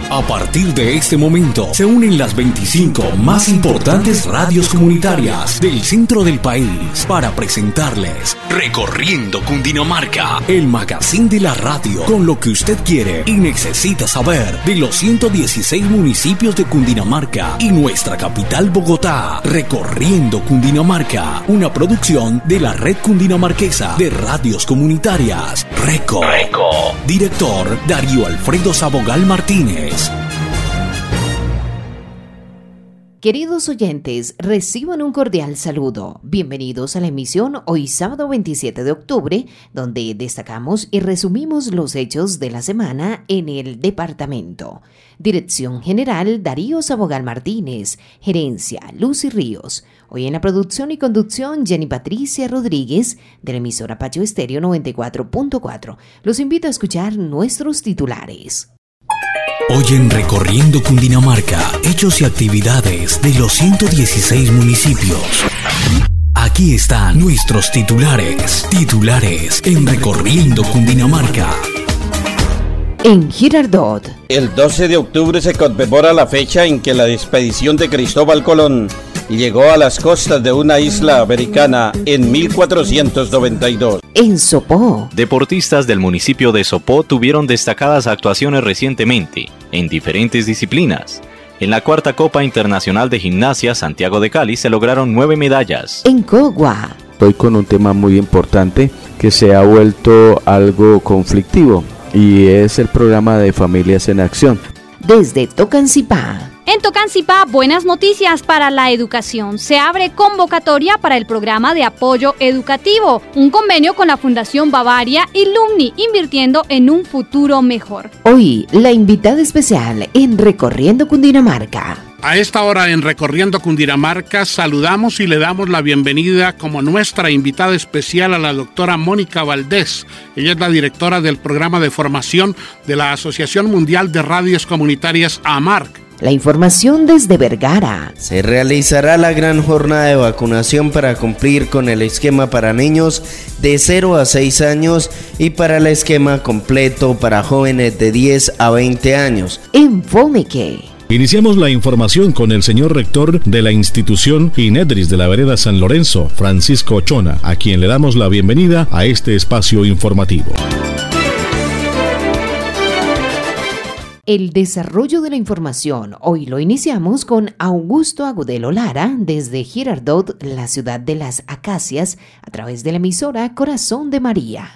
A partir de este momento se unen las 25 más importantes radios comunitarias del centro del país para presentarles Recorriendo Cundinamarca, el magazine de la radio con lo que usted quiere y necesita saber de los 116 municipios de Cundinamarca y nuestra capital Bogotá. Recorriendo Cundinamarca, una producción de la Red Cundinamarquesa de Radios Comunitarias. Reco. Director Darío Alfredo Sabogal Martínez. Queridos oyentes, reciban un cordial saludo. Bienvenidos a la emisión hoy sábado 27 de octubre, donde destacamos y resumimos los hechos de la semana en el departamento. Dirección General Darío Sabogal Martínez. Gerencia Lucy Ríos. Hoy en la producción y conducción Jenny Patricia Rodríguez, de la emisora Pacho Estéreo 94.4. Los invito a escuchar nuestros titulares. Hoy en Recorriendo Cundinamarca, hechos y actividades de los 116 municipios. Aquí están nuestros titulares en Recorriendo Cundinamarca. En Girardot. El 12 de octubre se conmemora la fecha en que la expedición de Cristóbal Colón llegó a las costas de una isla americana en 1492. En Sopó. Deportistas del municipio de Sopó tuvieron destacadas actuaciones recientemente en diferentes disciplinas. En la cuarta Copa Internacional de Gimnasia Santiago de Cali se lograron 9 medallas. En Cogua. Estoy con un tema muy importante que se ha vuelto algo conflictivo y es el programa de Familias en Acción. Desde Tocancipá. En Tocancipá, buenas noticias para la educación. Se abre convocatoria para el programa de apoyo educativo, un convenio con la Fundación Bavaria y Lumni, invirtiendo en un futuro mejor. Hoy, la invitada especial en Recorriendo Cundinamarca. A esta hora en Recorriendo Cundinamarca saludamos y le damos la bienvenida como nuestra invitada especial a la doctora Mónica Valdés. Ella es la directora del programa de formación de la Asociación Mundial de Radios Comunitarias AMARC. La información desde Vergara. Se realizará la gran jornada de vacunación para cumplir con el esquema para niños de 0 a 6 años y para el esquema completo para jóvenes de 10 a 20 años. En Fomeque. Iniciamos la información con el señor rector de la institución INEDRIS de la vereda San Lorenzo, Francisco Ochona, a quien le damos la bienvenida a este espacio informativo. El desarrollo de la información hoy lo iniciamos con Augusto Agudelo Lara desde Girardot, la ciudad de las Acacias, a través de la emisora Corazón de María.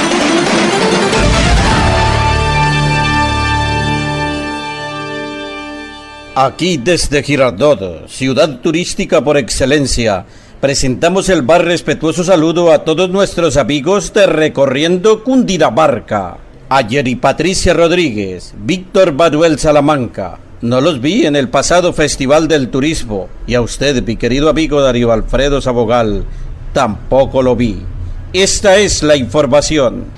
Aquí desde Girardot, ciudad turística por excelencia, presentamos el más respetuoso saludo a todos nuestros amigos de Recorriendo Cundinamarca. A Jenny Patricia Rodríguez, Víctor Manuel Salamanca, no los vi en el pasado Festival del Turismo, y a usted, mi querido amigo Darío Alfredo Sabogal, tampoco lo vi. Esta es la información.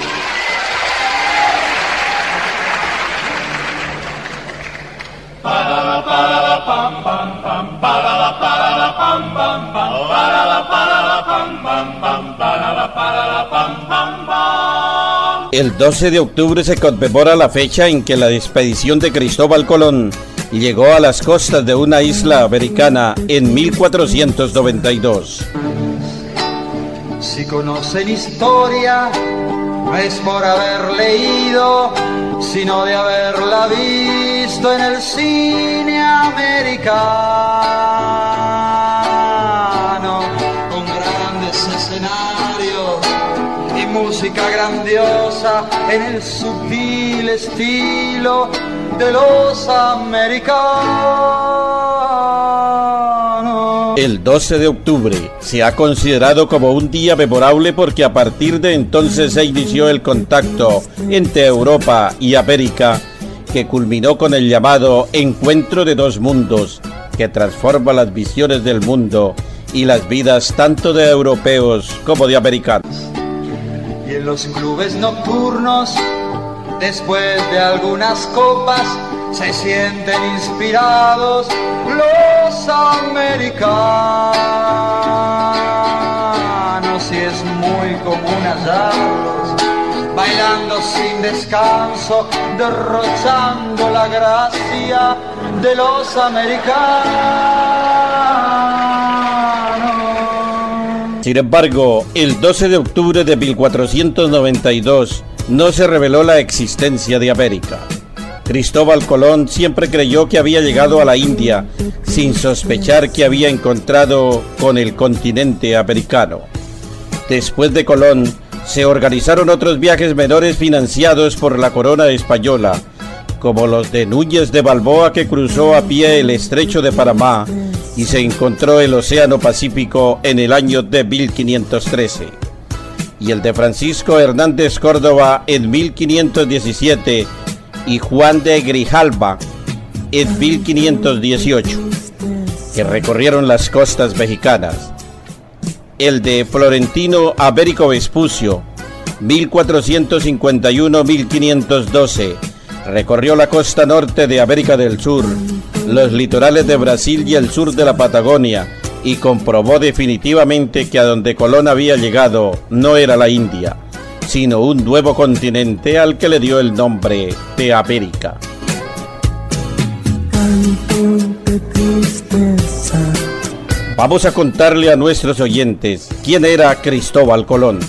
El 12 de octubre se conmemora la fecha en que la expedición de Cristóbal Colón llegó a las costas de una isla americana en 1492. Si conocen historia, no es por haber leído, sino de haberla visto en el cine americano, con grandes escenarios y música grandiosa en el sutil estilo de los americanos. El 12 de octubre se ha considerado como un día memorable porque a partir de entonces se inició el contacto entre Europa y América, que culminó con el llamado Encuentro de Dos Mundos, que transforma las visiones del mundo y las vidas tanto de europeos como de americanos. Y en los clubes nocturnos, después de algunas copas, se sienten inspirados los americanos, y es muy común hallarlos bailando caminando sin descanso, derrochando la gracia de los americanos. Sin embargo, el 12 de octubre de 1492 no se reveló la existencia de América. Cristóbal Colón siempre creyó que había llegado a la India, sin sospechar que había encontrado con el continente americano. Después de Colón, se organizaron otros viajes menores financiados por la corona española, como los de Núñez de Balboa, que cruzó a pie el estrecho de Panamá y se encontró el Océano Pacífico en el año de 1513, y el de Francisco Hernández Córdoba en 1517, y Juan de Grijalva en 1518, que recorrieron las costas mexicanas. El de Florentino Américo Vespucio, 1451-1512, recorrió la costa norte de América del Sur, los litorales de Brasil y el sur de la Patagonia, y comprobó definitivamente que a donde Colón había llegado no era la India, sino un nuevo continente al que le dio el nombre de América. Vamos a contarle a nuestros oyentes quién era Cristóbal Colón.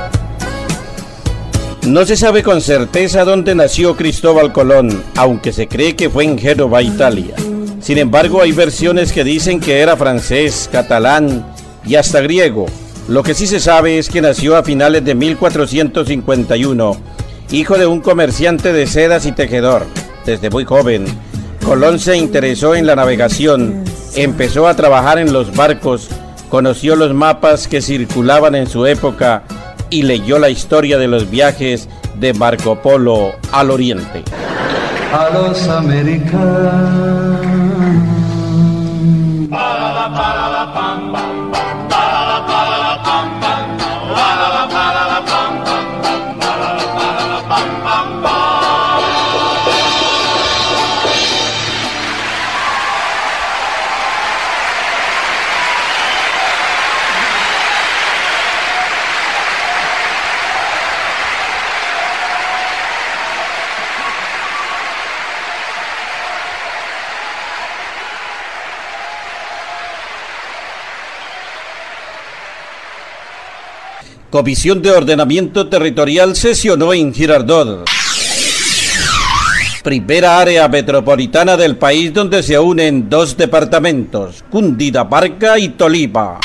No se sabe con certeza dónde nació Cristóbal Colón, aunque se cree que fue en Génova, Italia. Sin embargo, hay versiones que dicen que era francés, catalán y hasta griego. Lo que sí se sabe es que nació a finales de 1451, hijo de un comerciante de sedas y tejedor. Desde muy joven, Colón se interesó en la navegación, empezó a trabajar en los barcos, conoció los mapas que circulaban en su época y leyó la historia de los viajes de Marco Polo al oriente. A los americanos. Comisión de Ordenamiento Territorial sesionó en Girardot. Primera área metropolitana del país donde se unen dos departamentos, Cundinamarca y Tolima.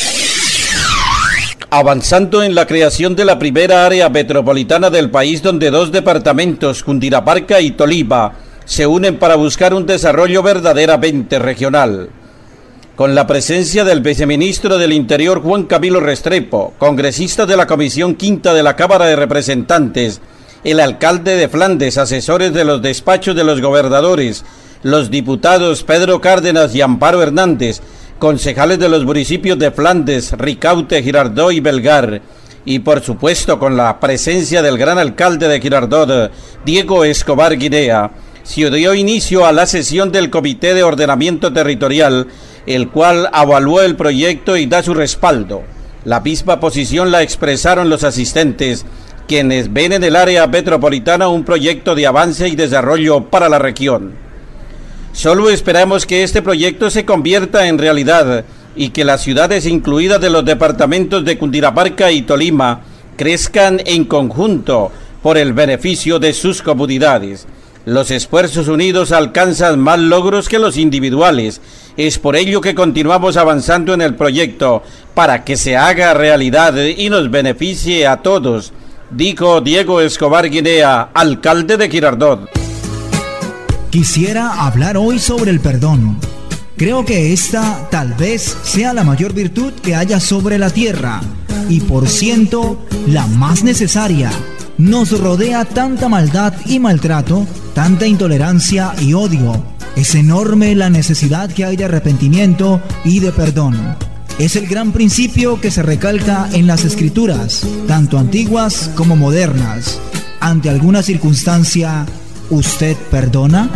Avanzando en la creación de la primera área metropolitana del país donde dos departamentos, Cundinamarca y Tolima, se unen para buscar un desarrollo verdaderamente regional. Con la presencia del viceministro del Interior Juan Camilo Restrepo, congresista de la Comisión Quinta de la Cámara de Representantes, el alcalde de Flandes, asesores de los despachos de los gobernadores, los diputados Pedro Cárdenas y Amparo Hernández, concejales de los municipios de Flandes, Ricaute, Girardot y Belgar, y por supuesto con la presencia del gran alcalde de Girardot, Diego Escobar Guinea, se dio inicio a la sesión del Comité de Ordenamiento Territorial, el cual evaluó el proyecto y da su respaldo. La misma posición la expresaron los asistentes, quienes ven en el área metropolitana un proyecto de avance y desarrollo para la región. Solo esperamos que este proyecto se convierta en realidad y que las ciudades incluidas de los departamentos de Cundinamarca y Tolima crezcan en conjunto por el beneficio de sus comunidades. Los esfuerzos unidos alcanzan más logros que los individuales. Es por ello que continuamos avanzando en el proyecto para que se haga realidad y nos beneficie a todos, dijo Diego Escobar Guinea, alcalde de Girardot. Quisiera hablar hoy sobre el perdón. Creo que esta tal vez sea la mayor virtud que haya sobre la tierra y por ciento la más necesaria. Nos rodea tanta maldad y maltrato, tanta intolerancia y odio. Es enorme la necesidad que hay de arrepentimiento y de perdón. Es el gran principio que se recalca en las escrituras, tanto antiguas como modernas. Ante alguna circunstancia, ¿usted perdona?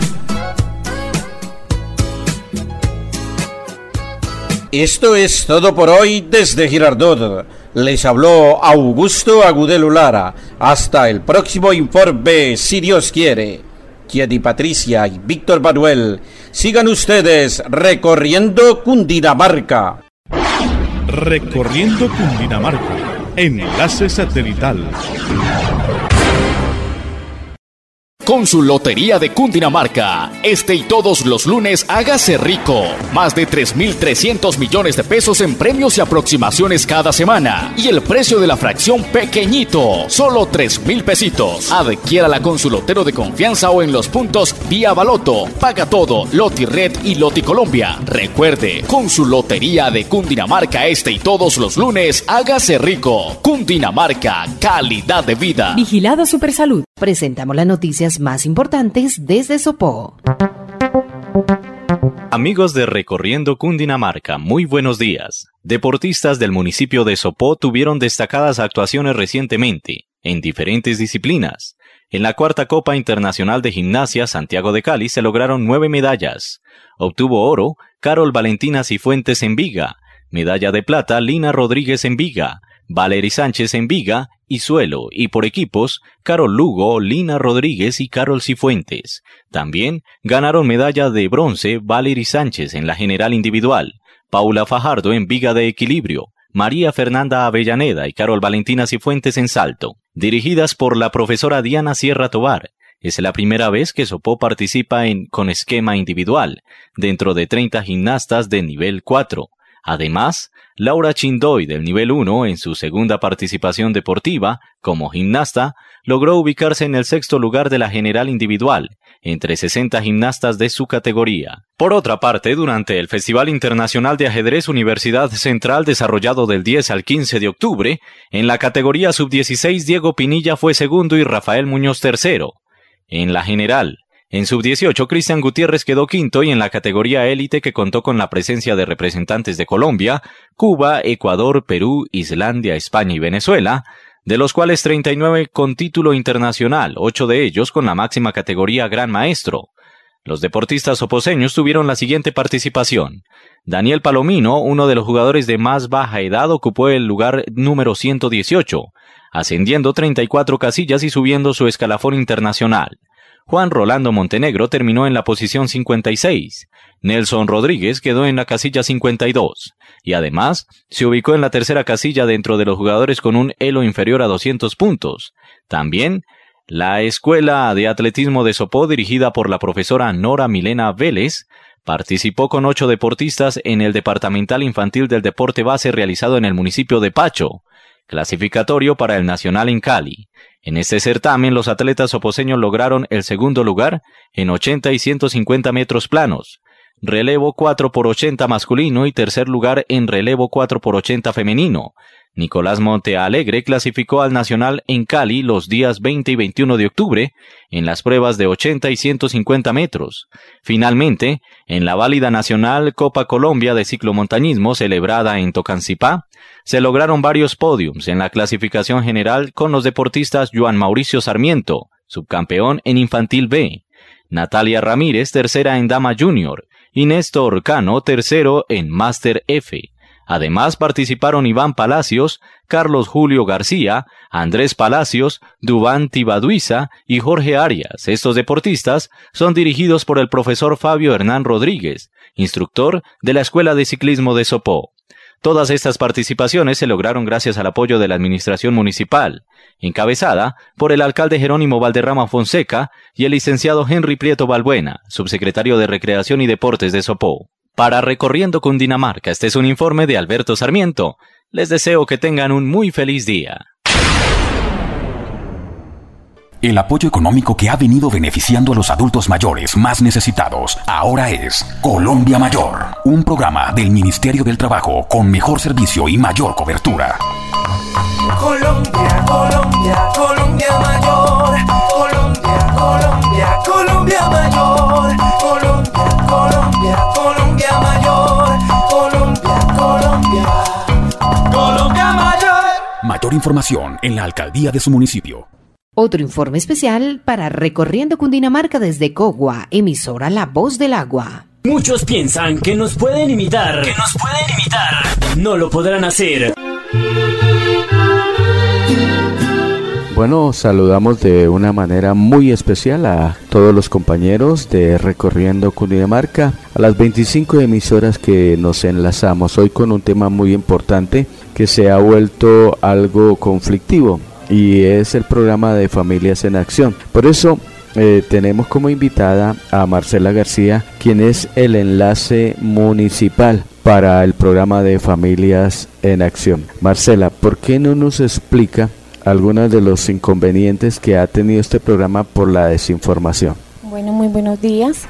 Esto es todo por hoy desde Girardot. Les habló Augusto Agudelo Lara. Hasta el próximo informe, si Dios quiere. Jenny Patricia y Víctor Manuel, sigan ustedes recorriendo Cundinamarca. Recorriendo Cundinamarca. Enlace satelital. Con su Lotería de Cundinamarca, este y todos los lunes hágase rico. Más de 3.300 millones de pesos en premios y aproximaciones cada semana. Y el precio de la fracción pequeñito, solo 3.000 pesitos. Adquiérala con su lotero de confianza o en los puntos Vía Baloto, Paga Todo, Lotired y Loticolombia. Recuerde, con su Lotería de Cundinamarca, este y todos los lunes hágase rico. Cundinamarca, calidad de vida. Vigilado Supersalud. Presentamos las noticias más importantes desde Sopó. Amigos de Recorriendo Cundinamarca, muy buenos días. Deportistas del municipio de Sopó tuvieron destacadas actuaciones recientemente, en diferentes disciplinas. En la cuarta Copa Internacional de Gimnasia Santiago de Cali se lograron 9 medallas. Obtuvo oro Carol Valentina Cifuentes en viga, medalla de plata Lina Rodríguez en viga, Valery Sánchez en viga y suelo, y por equipos, Carol Lugo, Lina Rodríguez y Carol Cifuentes. También ganaron medalla de bronce Valery Sánchez en la general individual, Paula Fajardo en viga de equilibrio, María Fernanda Avellaneda y Carol Valentina Cifuentes en salto. Dirigidas por la profesora Diana Sierra Tobar, es la primera vez que Sopó participa con esquema individual, dentro de 30 gimnastas de nivel 4. Además, Laura Chindoy del nivel 1, en su segunda participación deportiva como gimnasta, logró ubicarse en el 6º lugar de la general individual, entre 60 gimnastas de su categoría. Por otra parte, durante el Festival Internacional de Ajedrez Universidad Central desarrollado del 10 al 15 de octubre, en la categoría sub-16 Diego Pinilla fue segundo y Rafael Muñoz tercero. En la general, en sub-18, Cristian Gutiérrez quedó quinto y en la categoría élite que contó con la presencia de representantes de Colombia, Cuba, Ecuador, Perú, Islandia, España y Venezuela, de los cuales 39 con título internacional, 8 de ellos con la máxima categoría Gran Maestro. Los deportistas soposeños tuvieron la siguiente participación. Daniel Palomino, uno de los jugadores de más baja edad, ocupó el lugar número 118, ascendiendo 34 casillas y subiendo su escalafón internacional. Juan Rolando Montenegro terminó en la posición 56, Nelson Rodríguez quedó en la casilla 52, y además se ubicó en la tercera casilla dentro de los jugadores con un elo inferior a 200 puntos. También, la Escuela de Atletismo de Sopó, dirigida por la profesora Nora Milena Vélez, participó con 8 deportistas en el Departamental Infantil del Deporte Base realizado en el municipio de Pacho, clasificatorio para el Nacional en Cali. En este certamen, los atletas soposeños lograron el segundo lugar en 80 y 150 metros planos, relevo 4x80 masculino y tercer lugar en relevo 4x80 femenino. Nicolás Montealegre clasificó al Nacional en Cali los días 20 y 21 de octubre en las pruebas de 80 y 150 metros. Finalmente, en la válida nacional Copa Colombia de ciclomontañismo celebrada en Tocancipá, se lograron varios podiums en la clasificación general con los deportistas Joan Mauricio Sarmiento, subcampeón en Infantil B, Natalia Ramírez, tercera en Dama Junior, y Néstor Cano, tercero en Máster F. Además participaron Iván Palacios, Carlos Julio García, Andrés Palacios, Dubán Tibaduiza y Jorge Arias. Estos deportistas son dirigidos por el profesor Fabio Hernán Rodríguez, instructor de la Escuela de Ciclismo de Sopó. Todas estas participaciones se lograron gracias al apoyo de la administración municipal, encabezada por el alcalde Jerónimo Valderrama Fonseca y el licenciado Henry Prieto Balbuena, subsecretario de Recreación y Deportes de Sopó. Para Recorriendo Cundinamarca, este es un informe de Alberto Sarmiento. Les deseo que tengan un muy feliz día. El apoyo económico que ha venido beneficiando a los adultos mayores más necesitados ahora es Colombia Mayor, un programa del Ministerio del Trabajo con mejor servicio y mayor cobertura. Colombia, Colombia, Colombia Mayor. Colombia, Colombia, Colombia Mayor. Colombia, Colombia, Colombia Mayor. Colombia, Colombia, Colombia Mayor. Mayor información en la alcaldía de su municipio. Otro informe especial para Recorriendo Cundinamarca desde Cogua, emisora La Voz del Agua. Muchos piensan que nos pueden imitar. No lo podrán hacer. Bueno, saludamos de una manera muy especial a todos los compañeros de Recorriendo Cundinamarca, a las 25 emisoras que nos enlazamos hoy con un tema muy importante que se ha vuelto algo conflictivo y es el programa de Familias en Acción. Por eso tenemos como invitada a Marcela García, quien es el enlace municipal para el programa de Familias en Acción. Marcela, ¿por qué no nos explica algunos de los inconvenientes que ha tenido este programa por la desinformación? Bueno, muy buenos días.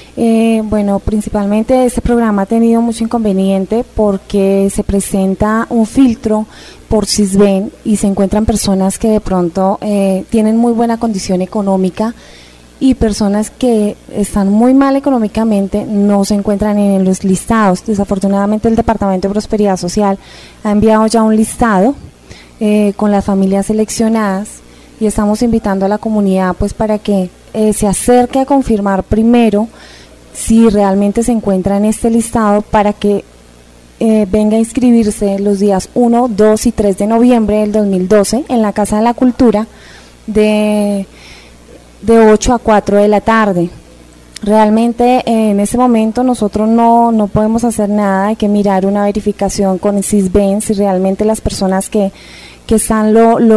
Principalmente este programa ha tenido mucho inconveniente porque se presenta un filtro por Sisbén y se encuentran personas que de pronto tienen muy buena condición económica y personas que están muy mal económicamente no se encuentran en los listados. Desafortunadamente el Departamento de Prosperidad Social ha enviado ya un listado con las familias seleccionadas y estamos invitando a la comunidad pues para que se acerque a confirmar primero si realmente se encuentra en este listado para que venga a inscribirse los días 1, 2 y 3 de noviembre del 2012 en la Casa de la Cultura de 8 a 4 de la tarde. Realmente en ese momento nosotros no podemos hacer nada, hay que mirar una verificación con el Sisbén si realmente las personas que están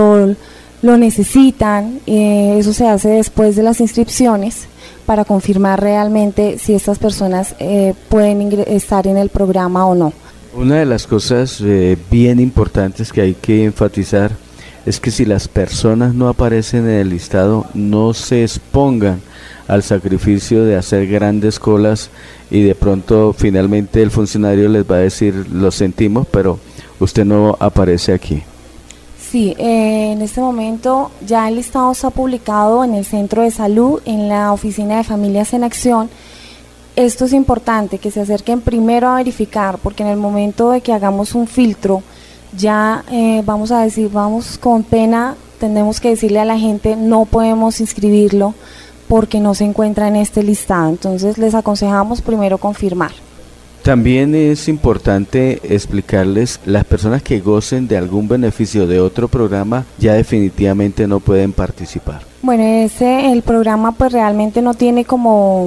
lo necesitan. Eso se hace después de las inscripciones para confirmar realmente si estas personas pueden estar en el programa o no. Una de las cosas bien importantes que hay que enfatizar es que si las personas no aparecen en el listado, no se expongan al sacrificio de hacer grandes colas y de pronto finalmente el funcionario les va a decir: lo sentimos, pero usted no aparece aquí. Sí, en este momento ya el listado está publicado en el Centro de Salud, en la Oficina de Familias en Acción. Esto es importante, que se acerquen primero a verificar, porque en el momento de que hagamos un filtro, ya vamos con pena, tenemos que decirle a la gente: no podemos inscribirlo porque no se encuentra en este listado. Entonces les aconsejamos primero confirmar. También es importante explicarles, las personas que gocen de algún beneficio de otro programa ya definitivamente no pueden participar. Bueno, el programa pues realmente no tiene como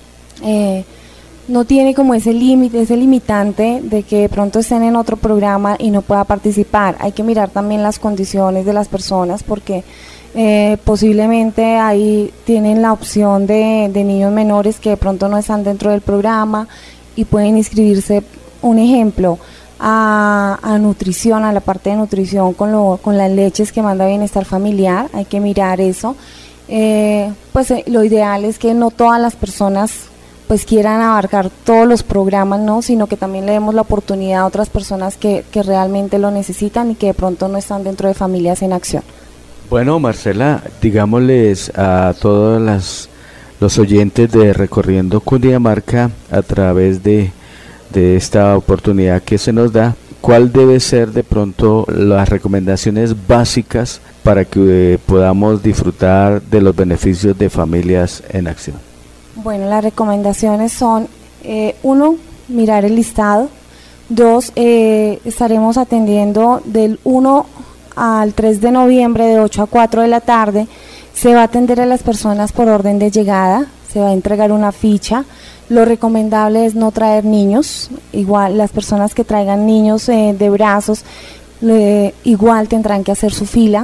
ese límite, ese limitante de que de pronto estén en otro programa y no pueda participar. Hay que mirar también las condiciones de las personas porque posiblemente ahí tienen la opción de niños menores que de pronto no están dentro del programa y pueden inscribirse, un ejemplo, a nutrición, a la parte de nutrición con las leches que manda Bienestar Familiar. Hay que mirar eso. Lo ideal es que no todas las personas pues quieran abarcar todos los programas, ¿no? Sino que también le demos la oportunidad a otras personas que realmente lo necesitan y que de pronto no están dentro de Familias en Acción. Bueno, Marcela, digámosles a todos los oyentes de Recorriendo Cundinamarca a través de esta oportunidad que se nos da, ¿cuál debe ser de pronto las recomendaciones básicas para que podamos disfrutar de los beneficios de Familias en Acción? Bueno, las recomendaciones son, 1, mirar el listado. 2, estaremos atendiendo del 1 al 3 de noviembre de 8 a 4 de la tarde. Se va a atender a las personas por orden de llegada, se va a entregar una ficha. Lo recomendable es no traer niños, igual las personas que traigan niños de brazos, igual tendrán que hacer su fila.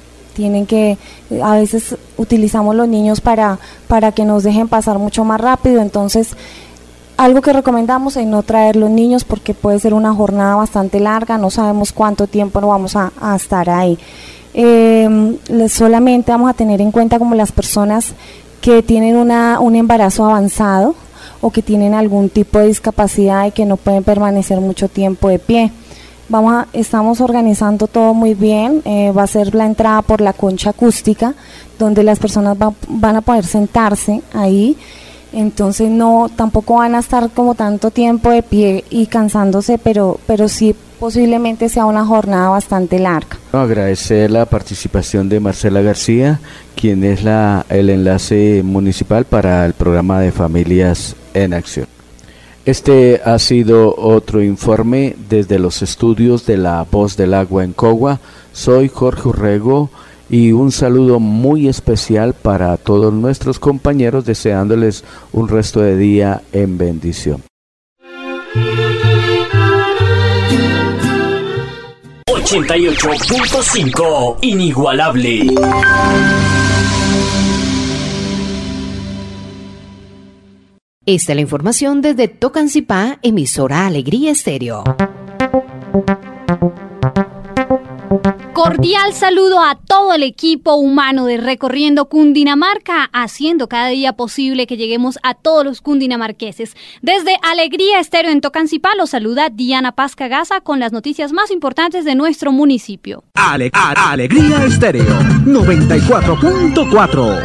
A veces utilizamos los niños para que nos dejen pasar mucho más rápido, entonces algo que recomendamos es no traer los niños porque puede ser una jornada bastante larga, no sabemos cuánto tiempo no vamos a estar ahí. Solamente vamos a tener en cuenta como las personas que tienen un embarazo avanzado o que tienen algún tipo de discapacidad y que no pueden permanecer mucho tiempo de pie. Estamos organizando todo muy bien, va a ser la entrada por la concha acústica, donde las personas van a poder sentarse ahí, entonces tampoco van a estar como tanto tiempo de pie y cansándose, pero sí posiblemente sea una jornada bastante larga. Agradecer la participación de Marcela García, quien es el enlace municipal para el programa de Familias en Acción. Este ha sido otro informe desde los estudios de La Voz del Agua en Cogua. Soy Jorge Urrego y un saludo muy especial para todos nuestros compañeros, deseándoles un resto de día en bendición. 88.5 Inigualable. Esta es la información desde Tocancipá, emisora Alegría Estéreo. Cordial saludo a todo el equipo humano de Recorriendo Cundinamarca, haciendo cada día posible que lleguemos a todos los cundinamarqueses. Desde Alegría Estéreo en Tocancipá los saluda Diana Paz Cagaza con las noticias más importantes de nuestro municipio. Alegría Estéreo 94.4.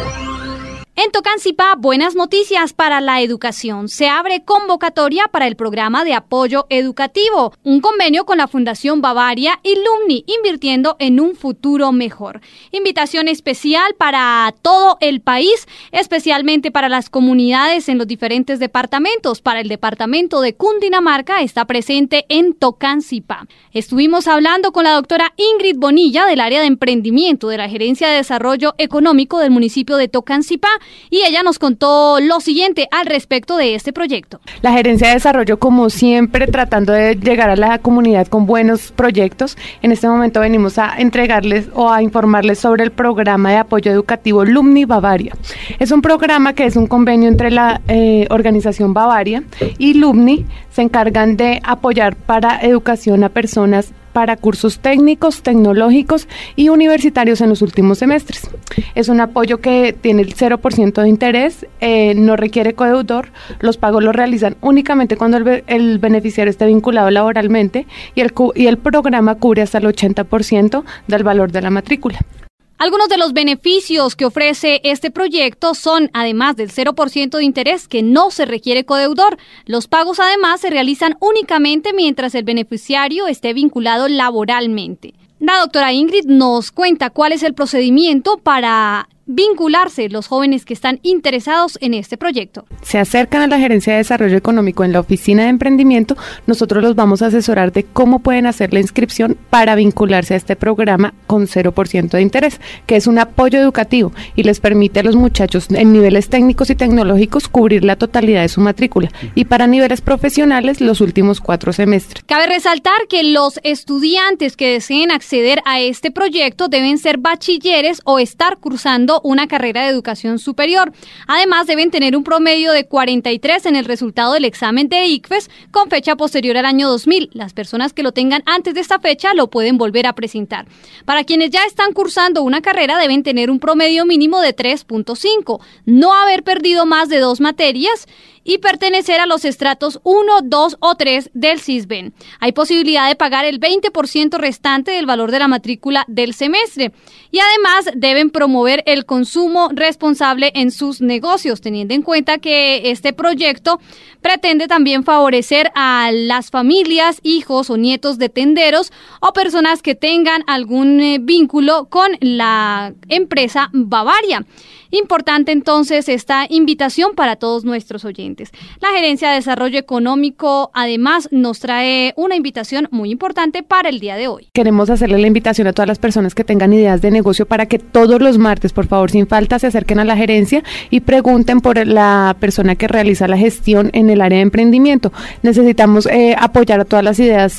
En Tocancipá, buenas noticias para la educación. Se abre convocatoria para el programa de apoyo educativo, un convenio con la Fundación Bavaria y LUMNI, invirtiendo en un futuro mejor. Invitación especial para todo el país, especialmente para las comunidades en los diferentes departamentos. Para el departamento de Cundinamarca está presente en Tocancipá. Estuvimos hablando con la doctora Ingrid Bonilla del área de emprendimiento de la Gerencia de Desarrollo Económico del municipio de Tocancipá, y ella nos contó lo siguiente al respecto de este proyecto. La Gerencia de Desarrollo, como siempre, tratando de llegar a la comunidad con buenos proyectos. En este momento venimos a entregarles o a informarles sobre el programa de apoyo educativo LUMNI Bavaria. Es un programa que es un convenio entre la organización Bavaria y LUMNI. Se encargan de apoyar para educación a personas para cursos técnicos, tecnológicos y universitarios en los últimos semestres. Es un apoyo que tiene el 0% de interés, no requiere codeudor, los pagos los realizan únicamente cuando el beneficiario esté vinculado laboralmente y el programa cubre hasta el 80% del valor de la matrícula. Algunos de los beneficios que ofrece este proyecto son, además del 0% de interés, que no se requiere codeudor. Los pagos, además, se realizan únicamente mientras el beneficiario esté vinculado laboralmente. La doctora Ingrid nos cuenta cuál es el procedimiento para vincularse los jóvenes que están interesados en este proyecto. Se acercan a la Gerencia de Desarrollo Económico en la Oficina de Emprendimiento. Nosotros los vamos a asesorar de cómo pueden hacer la inscripción para vincularse a este programa con 0% de interés, que es un apoyo educativo y les permite a los muchachos en niveles técnicos y tecnológicos cubrir la totalidad de su matrícula, y para niveles profesionales los últimos 4 semestres. Cabe resaltar que los estudiantes que deseen acceder a este proyecto deben ser bachilleres o estar cursando una carrera de educación superior. Además, deben tener un promedio de 43 en el resultado del examen de ICFES con fecha posterior al año 2000. Las personas que lo tengan antes de esta fecha lo pueden volver a presentar. Para quienes ya están cursando una carrera, deben tener un promedio mínimo de 3.5, no haber perdido más de 2 materias y pertenecer a los estratos 1, 2 o 3 del CISBEN. Hay posibilidad de pagar el 20% restante del valor de la matrícula del semestre. Y además deben promover el consumo responsable en sus negocios, teniendo en cuenta que este proyecto pretende también favorecer a las familias, hijos o nietos de tenderos o personas que tengan algún vínculo con la empresa Bavaria. Importante entonces esta invitación para todos nuestros oyentes. La Gerencia de Desarrollo Económico además nos trae una invitación muy importante para el día de hoy. Queremos hacerle la invitación a todas las personas que tengan ideas de negocio para que todos los martes, por favor, sin falta, se acerquen a la gerencia y pregunten por la persona que realiza la gestión en el área de emprendimiento. Necesitamos apoyar a todas las ideas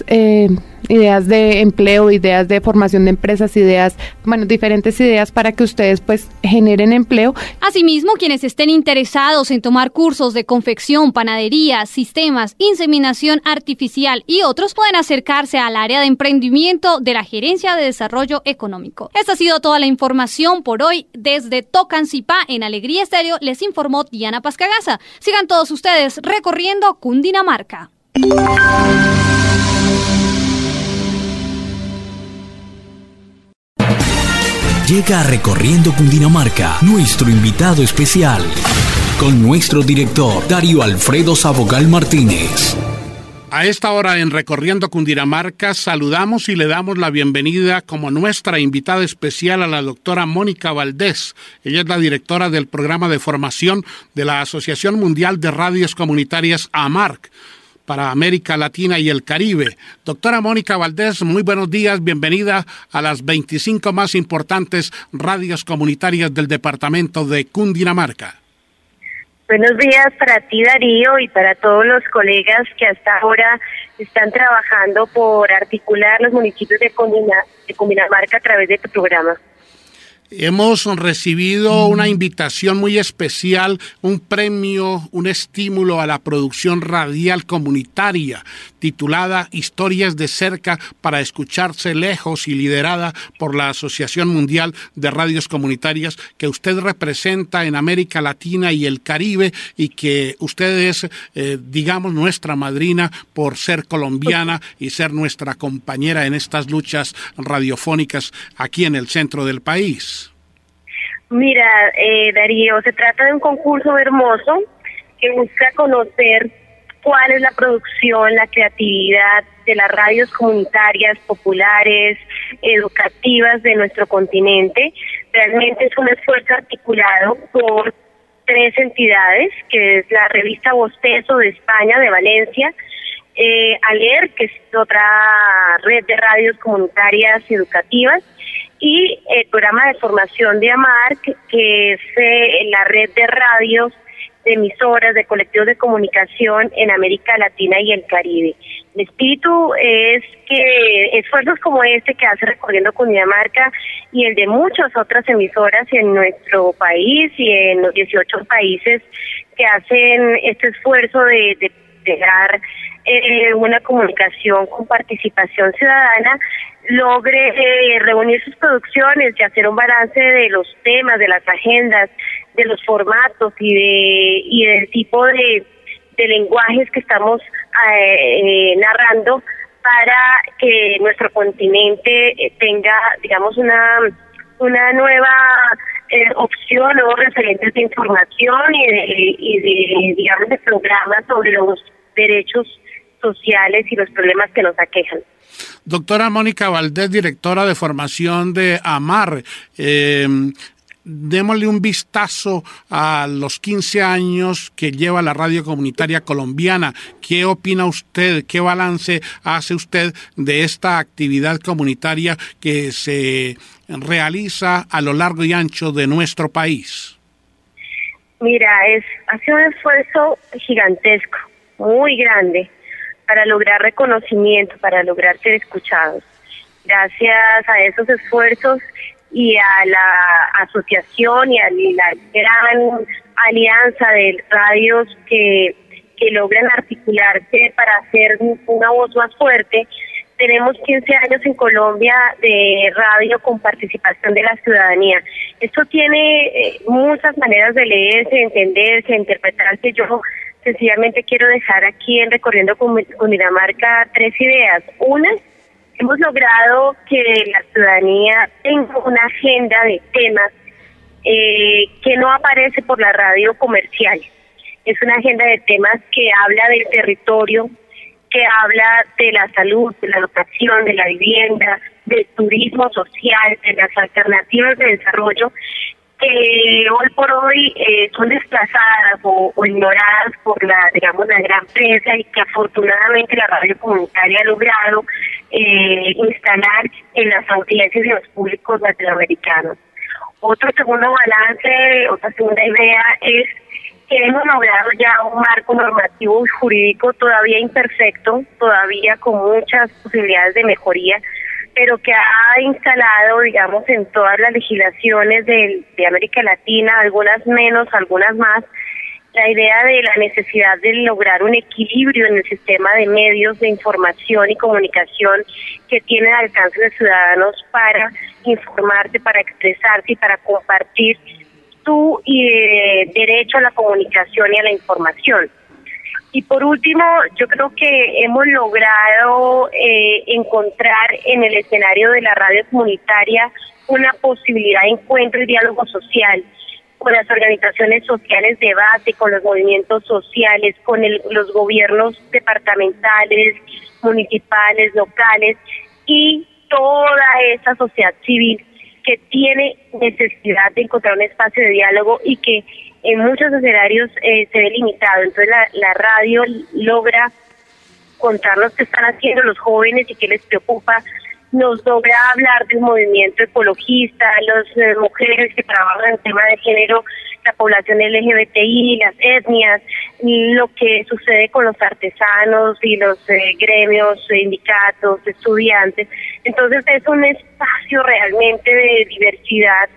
de empleo, ideas de formación de empresas, diferentes ideas para que ustedes pues generen empleo. Asimismo, quienes estén interesados en tomar cursos de confección, panadería, sistemas, inseminación artificial y otros pueden acercarse al área de emprendimiento de la Gerencia de Desarrollo Económico. Esta ha sido toda la información por hoy. Desde Tocancipá, en Alegría Estéreo, les informó Diana Paz Cagaza. Sigan todos ustedes recorriendo Cundinamarca. Llega a Recorriendo Cundinamarca nuestro invitado especial, con nuestro director Darío Alfredo Sabogal Martínez. A esta hora en Recorriendo Cundinamarca saludamos y le damos la bienvenida como nuestra invitada especial a la doctora Mónica Valdés. Ella es la directora del programa de formación de la Asociación Mundial de Radios Comunitarias AMARC. para América Latina y el Caribe. Doctora Mónica Valdés, muy buenos días, bienvenida a las 25 más importantes radios comunitarias del departamento de Cundinamarca. Buenos días para ti, Darío, y para todos los colegas que hasta ahora están trabajando por articular los municipios de Cundinamarca a través de tu programa. Hemos recibido una invitación muy especial, un premio, un estímulo a la producción radial comunitaria, titulada Historias de Cerca para Escucharse Lejos y liderada por la Asociación Mundial de Radios Comunitarias, que usted representa en América Latina y el Caribe y que usted es, digamos, nuestra madrina por ser colombiana y ser nuestra compañera en estas luchas radiofónicas aquí en el centro del país. Mira, Darío, se trata de un concurso hermoso que busca conocer cuál es la producción, la creatividad de las radios comunitarias, populares, educativas de nuestro continente. Realmente es un esfuerzo articulado por 3 entidades, que es la revista Bostezo de España, de Valencia, ALER, que es otra red de radios comunitarias y educativas, y el programa de formación de AMAR, que es la red de radios, de emisoras, de colectivos de comunicación en América Latina y el Caribe. El espíritu es que esfuerzos como este que hace Recorriendo Cundinamarca y el de muchas otras emisoras en nuestro país y en los 18 países que hacen este esfuerzo de dar una comunicación con participación ciudadana, logre reunir sus producciones y hacer un balance de los temas, de las agendas, de los formatos y del tipo de lenguajes que estamos narrando para que nuestro continente tenga, digamos, una nueva opción, nuevos referentes de información y de digamos, de programas sobre los derechos sociales y los problemas que nos aquejan. Doctora Mónica Valdés, directora de formación de AMAR, démosle un vistazo a los 15 años que lleva la radio comunitaria colombiana. ¿Qué opina usted? ¿Qué balance hace usted de esta actividad comunitaria que se realiza a lo largo y ancho de nuestro país? Mira, ha sido un esfuerzo gigantesco, muy grande, para lograr reconocimiento, para lograr ser escuchados. Gracias a esos esfuerzos y a la asociación y a la gran alianza de radios que logran articularse para hacer una voz más fuerte, tenemos 15 años en Colombia de radio con participación de la ciudadanía. Esto tiene muchas maneras de leerse, de entenderse, de interpretarse. Yo sencillamente quiero dejar aquí en Recorriendo Cundinamarca 3 ideas. Una, hemos logrado que la ciudadanía tenga una agenda de temas que no aparece por la radio comercial. Es una agenda de temas que habla del territorio, que habla de la salud, de la educación, de la vivienda, del turismo social, de las alternativas de desarrollo, que hoy por hoy son desplazadas o ignoradas por la gran prensa y que afortunadamente la radio comunitaria ha logrado instalar en las audiencias de los públicos latinoamericanos. Otro segundo balance, otra segunda idea es que hemos logrado ya un marco normativo y jurídico todavía imperfecto, todavía con muchas posibilidades de mejoría, pero que ha instalado, digamos, en todas las legislaciones de América Latina, algunas menos, algunas más, la idea de la necesidad de lograr un equilibrio en el sistema de medios de información y comunicación que tienen al alcance de ciudadanos para informarse, para expresarse y para compartir su derecho a la comunicación y a la información. Y por último, yo creo que hemos logrado encontrar en el escenario de la radio comunitaria una posibilidad de encuentro y diálogo social con las organizaciones sociales de base, con los movimientos sociales, con los gobiernos departamentales, municipales, locales y toda esa sociedad civil que tiene necesidad de encontrar un espacio de diálogo y que en muchos escenarios se ve limitado. Entonces la radio logra contarnos qué están haciendo los jóvenes y qué les preocupa. Nos logra hablar del movimiento ecologista, las mujeres que trabajan en tema de género, la población LGBTI, las etnias, lo que sucede con los artesanos y los gremios, sindicatos, estudiantes. Entonces es un espacio realmente de diversidad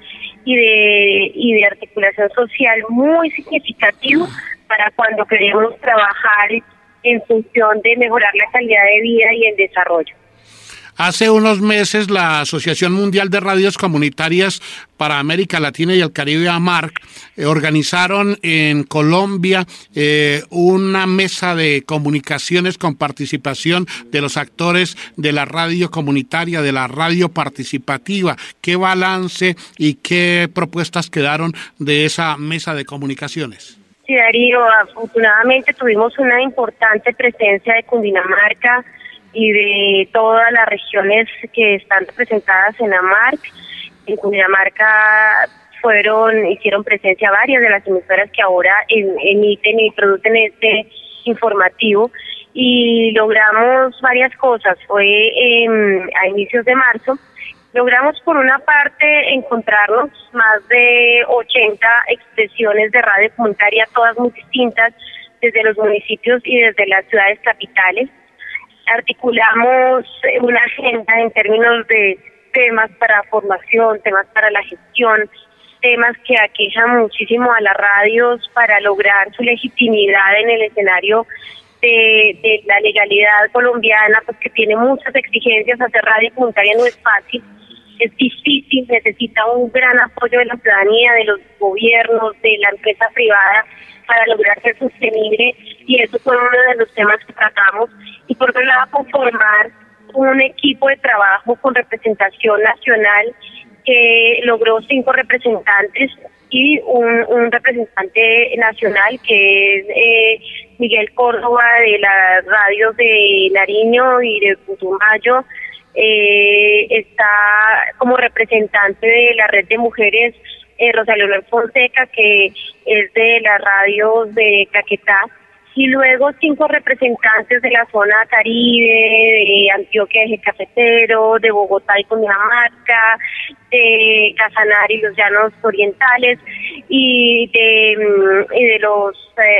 y de articulación social muy significativo para cuando queremos trabajar en función de mejorar la calidad de vida y el desarrollo. Hace unos meses la Asociación Mundial de Radios Comunitarias para América Latina y el Caribe, AMARC, organizaron en Colombia una mesa de comunicaciones con participación de los actores de la radio comunitaria, de la radio participativa. ¿Qué balance y qué propuestas quedaron de esa mesa de comunicaciones? Sí, Darío, afortunadamente tuvimos una importante presencia de Cundinamarca y de todas las regiones que están representadas en AMARC. En Cundinamarca hicieron presencia varias de las emisoras que ahora emiten y producen este informativo, y logramos varias cosas. Fue a inicios de marzo, logramos por una parte encontrarnos más de 80 expresiones de radio comunitaria, todas muy distintas, desde los municipios y desde las ciudades capitales. Articulamos una agenda en términos de temas para formación, temas para la gestión, temas que aquejan muchísimo a las radios para lograr su legitimidad en el escenario de la legalidad colombiana, pues que tiene muchas exigencias. Hacer radio comunitaria no es fácil, es difícil, necesita un gran apoyo de la ciudadanía, de los gobiernos, de la empresa privada, para lograr ser sostenible, y eso fue uno de los temas que tratamos. Y por otro lado, conformar un equipo de trabajo con representación nacional que logró 5 representantes y un representante nacional, que es Miguel Córdoba, de las radios de Nariño y de Putumayo. Está como representante de la red de mujeres Rosa Leonor Fonseca, que es de las radios de Caquetá, y luego 5 representantes de la zona Caribe, de Antioquia, Eje Cafetero, de Bogotá y Cundinamarca, de Casanare y los Llanos Orientales, y de los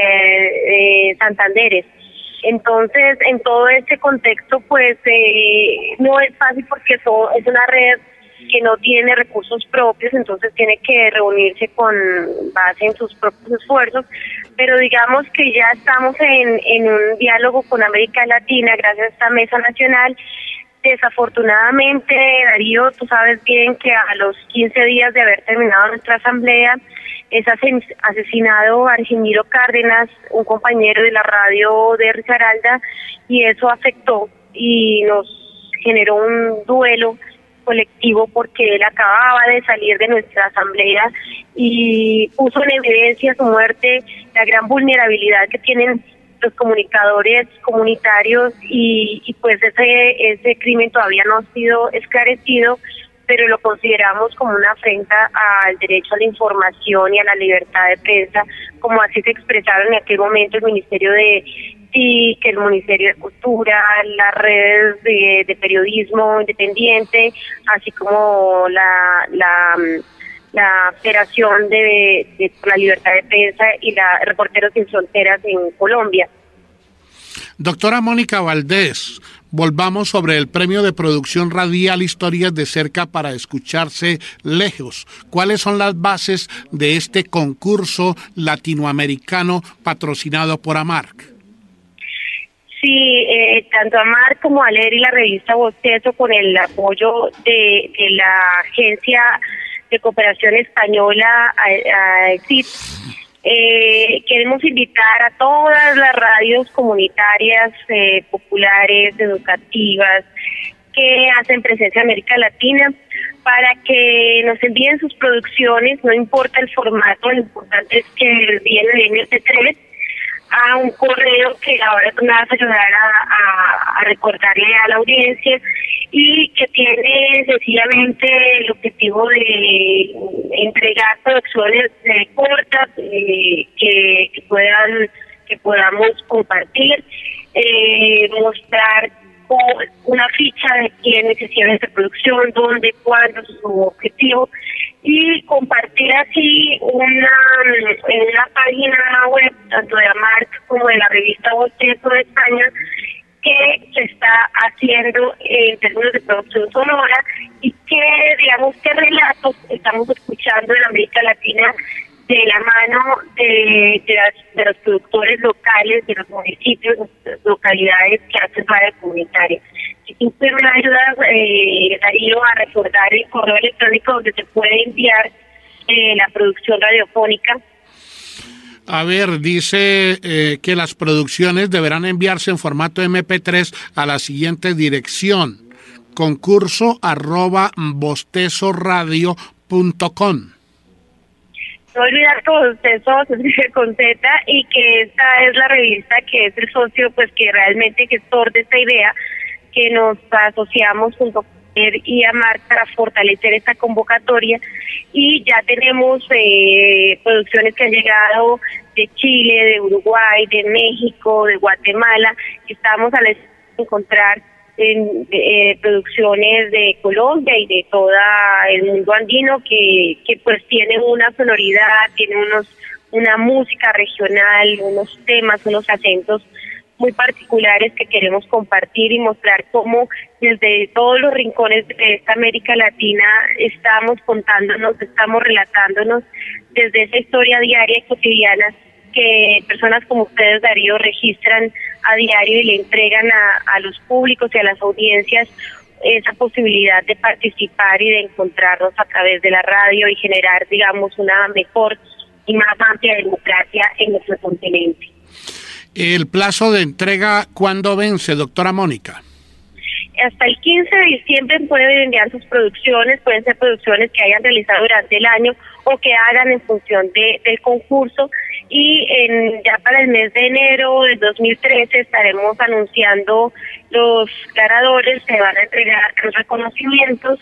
Santanderes. Entonces, en todo este contexto, pues no es fácil, porque es una red que no tiene recursos propios, entonces tiene que reunirse con base en sus propios esfuerzos, pero digamos que ya estamos en un diálogo con América Latina gracias a esta mesa nacional. Desafortunadamente, Darío, tú sabes bien que a los 15 días de haber terminado nuestra asamblea es asesinado Argimiro Cárdenas, un compañero de la radio de Risaralda, y eso afectó y nos generó un duelo colectivo, porque él acababa de salir de nuestra asamblea y puso en evidencia su muerte, la gran vulnerabilidad que tienen los comunicadores comunitarios, y pues ese crimen todavía no ha sido esclarecido, pero lo consideramos como una afrenta al derecho a la información y a la libertad de prensa, como así se expresaron en aquel momento el Ministerio de TIC, el Ministerio de Cultura, las redes de periodismo independiente, así como la Federación de la Libertad de Prensa y la Reporteros Sin Fronteras en Colombia. Doctora Mónica Valdés, volvamos sobre el premio de producción radial Historias de Cerca para Escucharse Lejos. ¿Cuáles son las bases de este concurso latinoamericano patrocinado por AMARC? Sí, tanto AMARC como ALER y la revista Bostezo, con el apoyo de la Agencia de Cooperación Española, EXIT, queremos invitar a todas las radios comunitarias, populares, educativas, que hacen presencia en América Latina, para que nos envíen sus producciones, no importa el formato, lo importante es que envíen el MP3 a un correo que ahora tú me vas a ayudar a recordarle a la audiencia, y que tiene sencillamente el objetivo de entregar producciones cortas que podamos compartir. mostrar una ficha de quiénes hicieron esta producción, dónde, cuándo, su objetivo, y compartir así en una página web tanto de AMARC como de la revista Bostezo de España, que se está haciendo en términos de producción sonora y qué relatos estamos escuchando en América Latina de la mano de los productores locales, de los municipios, de las localidades que hacen radio comunitaria. Si usted me ayuda, Darío, a recordar el correo electrónico donde se puede enviar la producción radiofónica. A ver, dice que las producciones deberán enviarse en formato MP3 a la siguiente dirección: concurso@bostezoradio.com. No olvidar que Bostezo se escribe con Z y que esta es la revista que es el socio, pues que realmente gestor de esta idea, que nos asociamos junto con él y AMARC para fortalecer esta convocatoria, y ya tenemos producciones que han llegado de Chile, de Uruguay, de México, de Guatemala. Estamos a la espera de encontrar producciones de Colombia y de todo el mundo andino que pues tienen una sonoridad, tienen una música regional, unos temas, unos acentos muy particulares que queremos compartir y mostrar cómo desde todos los rincones de esta América Latina estamos contándonos, estamos relatándonos desde esa historia diaria y cotidiana que personas como ustedes, Darío, registran a diario y le entregan a los públicos y a las audiencias esa posibilidad de participar y de encontrarnos a través de la radio y generar, digamos, una mejor y más amplia democracia en nuestro continente. ¿El plazo de entrega cuándo vence, doctora Mónica? Hasta el 15 de diciembre pueden enviar sus producciones, pueden ser producciones que hayan realizado durante el año o que hagan en función del concurso, y ya para el mes de enero del 2013 estaremos anunciando los ganadores. Se van a entregar los reconocimientos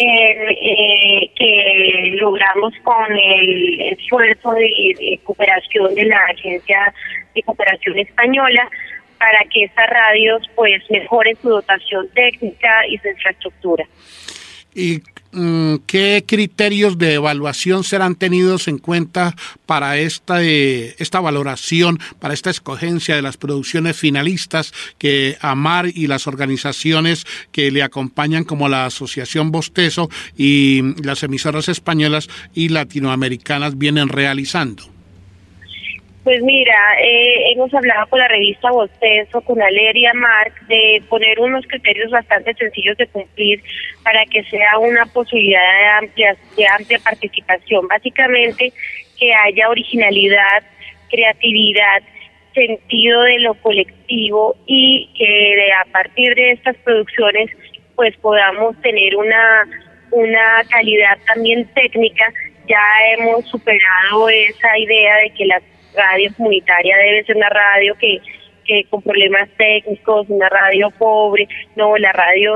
que logramos con el esfuerzo de cooperación de la Agencia de Cooperación Española, para que estas radios pues mejoren su dotación técnica y su infraestructura. ¿Y qué criterios de evaluación serán tenidos en cuenta para esta valoración, para esta escogencia de las producciones finalistas que AMARC y las organizaciones que le acompañan, como la Asociación Bostezo y las emisoras españolas y latinoamericanas, vienen realizando? Pues mira, hemos hablado con la revista Bostezo, con Aler y AMARC, de poner unos criterios bastante sencillos de cumplir para que sea una posibilidad de amplia participación. Básicamente, que haya originalidad, creatividad, sentido de lo colectivo, y que a partir de estas producciones pues podamos tener una calidad también técnica. Ya hemos superado esa idea de que la radio comunitaria debe ser una radio que con problemas técnicos, una radio pobre. No, la radio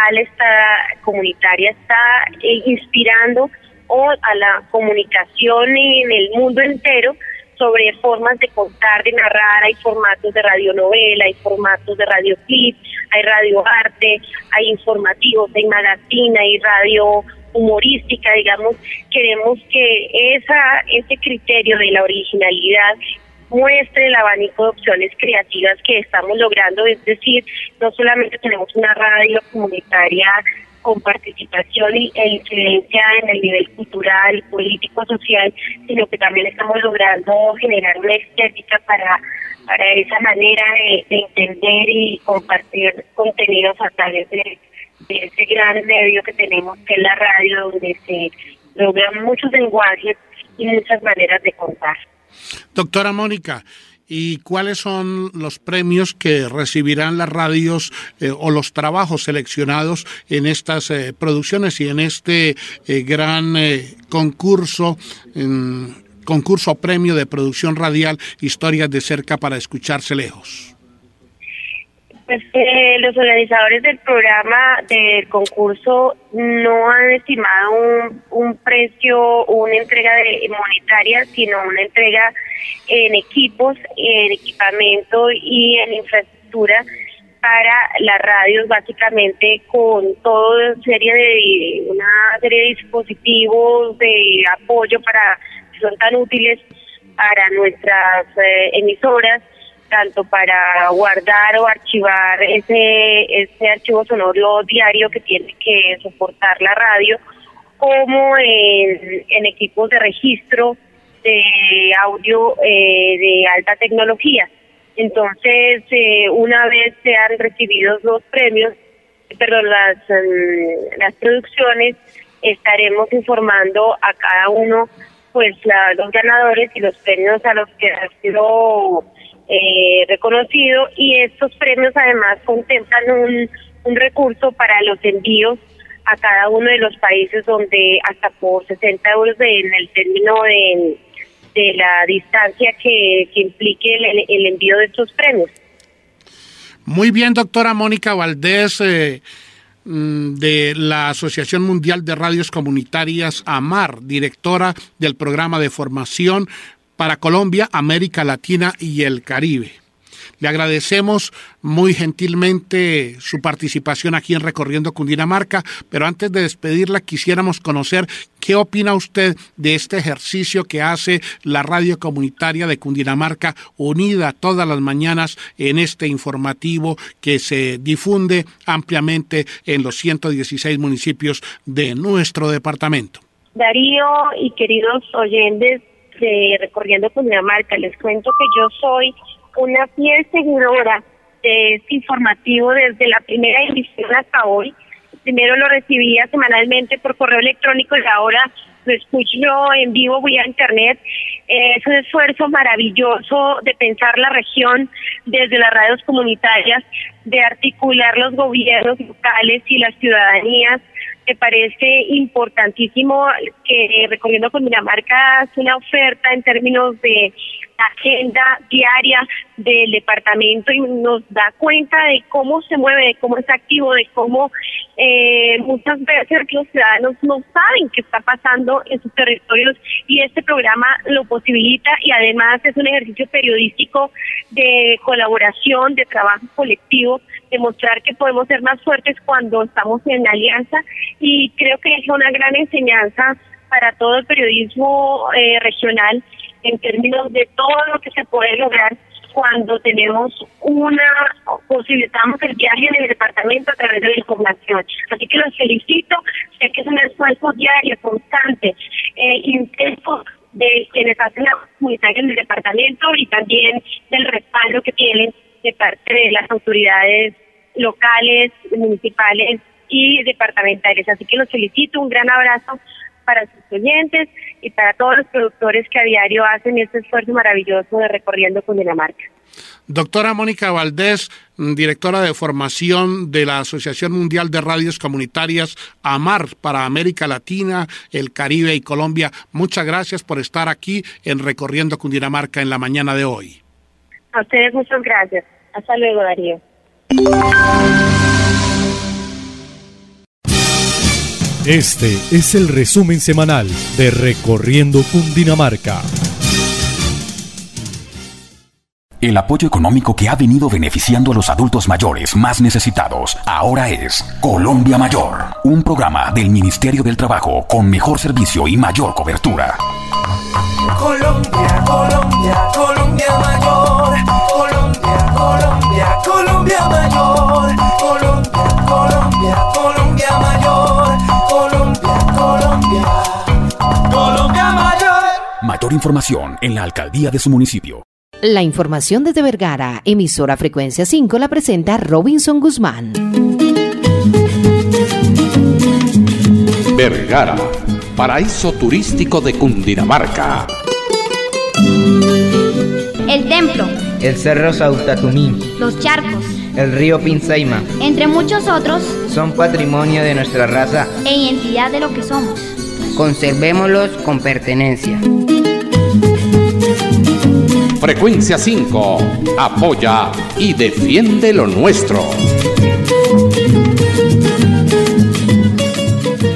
comunitaria está inspirando a la comunicación en el mundo entero sobre formas de contar, de narrar. Hay formatos de radionovela, hay formatos de radioclip, hay radioarte, hay informativos, hay magazine, hay radio humorística, digamos. Queremos que ese criterio de la originalidad muestre el abanico de opciones creativas que estamos logrando. Es decir, no solamente tenemos una radio comunitaria con participación e incidencia en el nivel cultural, político, social, sino que también estamos logrando generar una estética para esa manera de entender y compartir contenidos a través de ese gran medio que tenemos, que es la radio, donde se logran muchos lenguajes y muchas maneras de contar. Doctora Mónica, ¿y cuáles son los premios que recibirán las radios o los trabajos seleccionados en estas producciones y en este gran concurso premio de producción radial, Historias de Cerca para Escucharse Lejos? Pues los organizadores del programa, del concurso, no han estimado un precio, una entrega monetaria, sino una entrega en equipos, en equipamiento y en cobertura para las radios, básicamente con una serie de dispositivos de apoyo que son tan útiles para nuestras emisoras, tanto para guardar o archivar ese archivo sonoro diario que tiene que soportar la radio, como en equipos de registro de audio de alta tecnología. Entonces, una vez sean recibidos los premios, las producciones, estaremos informando a cada uno, pues, los ganadores y los premios a los que ha sido reconocido, y estos premios además contemplan un recurso para los envíos a cada uno de los países, donde hasta por 60 euros en el término de la distancia que implique el envío de estos premios. Muy bien, doctora Mónica Valdés, de la Asociación Mundial de Radios Comunitarias, AMAR, directora del programa de formación para Colombia, América Latina y el Caribe. Le agradecemos muy gentilmente su participación aquí en Recorriendo Cundinamarca, pero antes de despedirla quisiéramos conocer qué opina usted de este ejercicio que hace la radio comunitaria de Cundinamarca, unida todas las mañanas en este informativo que se difunde ampliamente en los 116 municipios de nuestro departamento. Darío y queridos oyentes de Recorriendo Cundinamarca, les cuento que yo soy una fiel seguidora de este informativo desde la primera emisión hasta hoy. Primero lo recibía semanalmente por correo electrónico y ahora lo escucho en vivo vía internet. Es un esfuerzo maravilloso de pensar la región desde las radios comunitarias, de articular los gobiernos locales y las ciudadanías. Me parece importantísimo que Recorriendo Cundinamarca hace una oferta en términos de agenda diaria del departamento y nos da cuenta de cómo se mueve, de cómo es activo, de cómo muchas veces los ciudadanos no saben qué está pasando en sus territorios, y este programa lo posibilita, y además es un ejercicio periodístico de colaboración, de trabajo colectivo, demostrar que podemos ser más fuertes cuando estamos en alianza, y creo que es una gran enseñanza para todo el periodismo regional en términos de todo lo que se puede lograr cuando tenemos posibilitamos el viaje en el departamento a través de la información. Así que los felicito, sé que es un esfuerzo diario, constante, intenso de quienes hacen la comunitaria en el departamento, y también del respaldo que tienen de parte de las autoridades locales, municipales y departamentales. Así que los felicito, un gran abrazo para sus oyentes y para todos los productores que a diario hacen este esfuerzo maravilloso de Recorriendo Cundinamarca. Doctora Mónica Valdés, directora de formación de la Asociación Mundial de Radios Comunitarias, AMAR, para América Latina, el Caribe y Colombia, muchas gracias por estar aquí en Recorriendo Cundinamarca en la mañana de hoy. A ustedes muchas gracias. Hasta luego, Darío. Este es el resumen semanal de Recorriendo Cundinamarca. El apoyo económico que ha venido beneficiando a los adultos mayores más necesitados ahora es Colombia Mayor, un programa del Ministerio del Trabajo con mejor servicio y mayor cobertura. Colombia, Colombia, Colombia Mayor. Colombia, Colombia, Colombia Mayor. Colombia, Colombia, Colombia Mayor. Colombia, Colombia, Colombia Mayor. Mayor información en la alcaldía de su municipio. La información desde Vergara, emisora Frecuencia 5, la presenta Robinson Guzmán. Vergara, paraíso turístico de Cundinamarca. El templo, el cerro Sautatumí, los charcos, el río Pinzaima, entre muchos otros, son patrimonio de nuestra raza e identidad de lo que somos. Conservémoslos con pertenencia. Frecuencia 5, apoya y defiende lo nuestro.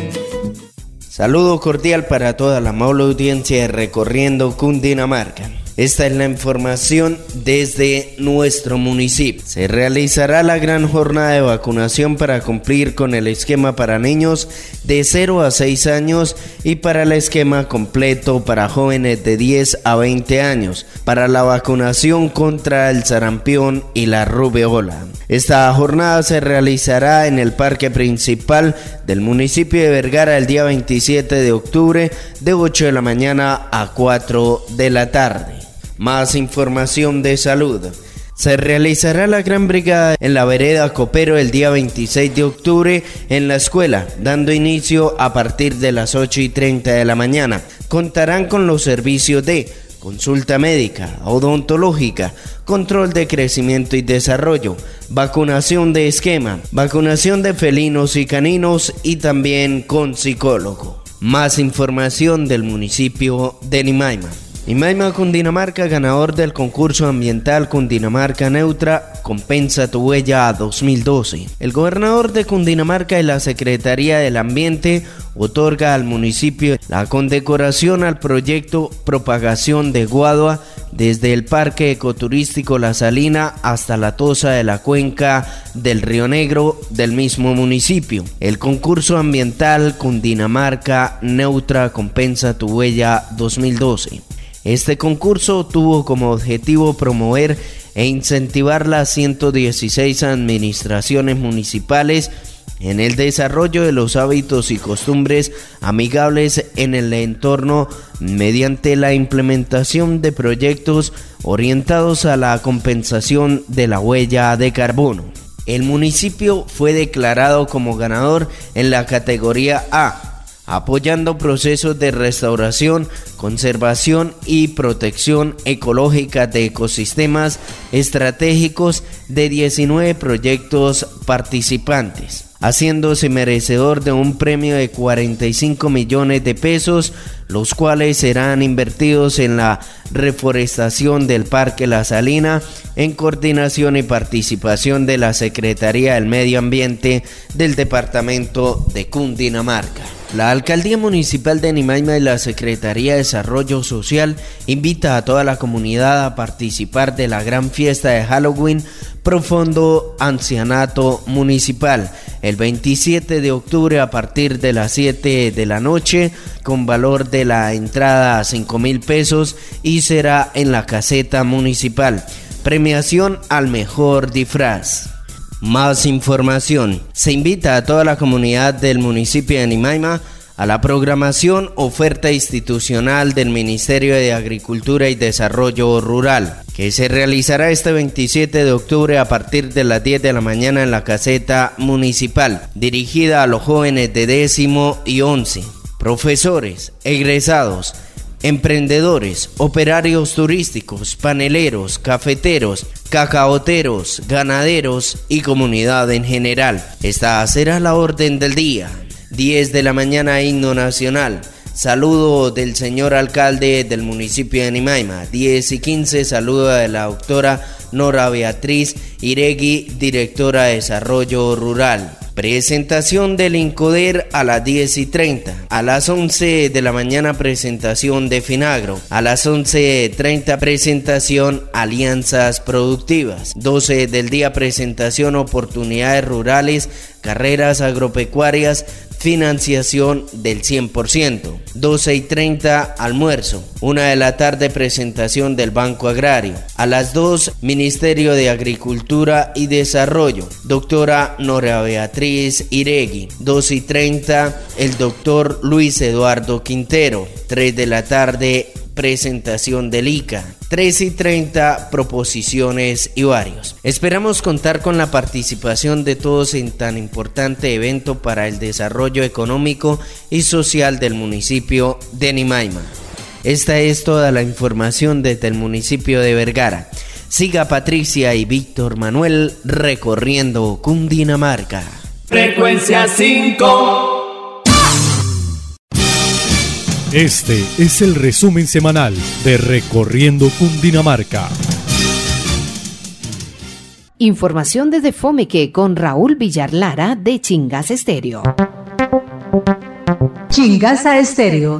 Saludo cordial para toda la amable audiencia de Recorriendo Cundinamarca. Esta es la información desde nuestro municipio. Se realizará la gran jornada de vacunación para cumplir con el esquema para niños de 0 a 6 años y para el esquema completo para jóvenes de 10 a 20 años, para la vacunación contra el sarampión y la rubéola. Esta jornada se realizará en el parque principal del municipio de Vergara el día 27 de octubre de 8 de la mañana a 4 de la tarde. Más información de salud. Se realizará la gran brigada en la vereda Copero el día 26 de octubre en la escuela, dando inicio a partir de las 8:30 de la mañana. Contarán con los servicios de consulta médica, odontológica, control de crecimiento y desarrollo, vacunación de esquema, vacunación de felinos y caninos y también con psicólogo. Más información del municipio de Nimaima. Nimaima, Cundinamarca, ganador del concurso ambiental Cundinamarca Neutra, Compensa tu Huella 2012. El gobernador de Cundinamarca y la Secretaría del Ambiente otorga al municipio la condecoración al proyecto Propagación de Guadua desde el Parque Ecoturístico La Salina hasta la Tosa de la Cuenca del Río Negro del mismo municipio. El concurso ambiental Cundinamarca Neutra Compensa tu Huella 2012. Este concurso tuvo como objetivo promover e incentivar las 116 administraciones municipales en el desarrollo de los hábitos y costumbres amigables en el entorno mediante la implementación de proyectos orientados a la compensación de la huella de carbono. El municipio fue declarado como ganador en la categoría A, apoyando procesos de restauración, conservación y protección ecológica de ecosistemas estratégicos de 19 proyectos participantes, haciéndose merecedor de un premio de 45 millones de pesos, los cuales serán invertidos en la reforestación del Parque La Salina en coordinación y participación de la Secretaría del Medio Ambiente del Departamento de Cundinamarca. La Alcaldía Municipal de Nimaima y la Secretaría de Desarrollo Social invita a toda la comunidad a participar de la gran fiesta de Halloween Profundo Ancianato Municipal el 27 de octubre a partir de las 7 de la noche, con valor de la entrada a 5,000 pesos y será en la caseta municipal. Premiación al mejor disfraz. Más información. Se invita a toda la comunidad del municipio de Nimaima a la programación Oferta Institucional del Ministerio de Agricultura y Desarrollo Rural, que se realizará este 27 de octubre a partir de las 10 de la mañana en la caseta municipal, dirigida a los jóvenes de 10º y 11, profesores, egresados, emprendedores, operarios turísticos, paneleros, cafeteros, cacaoteros, ganaderos y comunidad en general. Esta será la orden del día. 10 de la mañana, himno nacional. Saludo del señor alcalde del municipio de Nimaima. 10:15, saludo de la doctora Nora Beatriz Iregui, directora de Desarrollo Rural. Presentación del INCODER a las 10:30. A las 11 de la mañana presentación de Finagro. A las 11:30 presentación Alianzas Productivas. 12 del día presentación Oportunidades Rurales, Carreras Agropecuarias, Financiación del 100%. 12:30 almuerzo. 1 de la tarde presentación del Banco Agrario. A las 2 Ministerio de Agricultura y Desarrollo, doctora Nora Beatriz Iregui. 2:30 el doctor Luis Eduardo Quintero. 3 de la tarde presentación del ICA. 3:30 proposiciones y varios. Esperamos contar con la participación de todos en tan importante evento para el desarrollo económico y social del municipio de Nimaima. Esta es toda la información desde el municipio de Vergara. Siga Patricia y Víctor Manuel recorriendo Cundinamarca. Frecuencia 5. Este es el resumen semanal de Recorriendo Cundinamarca. Información desde Fomeque con Raúl Villar Lara de Chingas Estéreo. Chingaza Estéreo